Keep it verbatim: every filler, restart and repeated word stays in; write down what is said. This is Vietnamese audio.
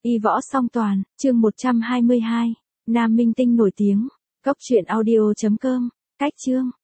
Y võ song toàn, chương một trăm hai mươi hai. Nam minh tinh nổi tiếng. Cốc truyện audio chấm com. Cách chương.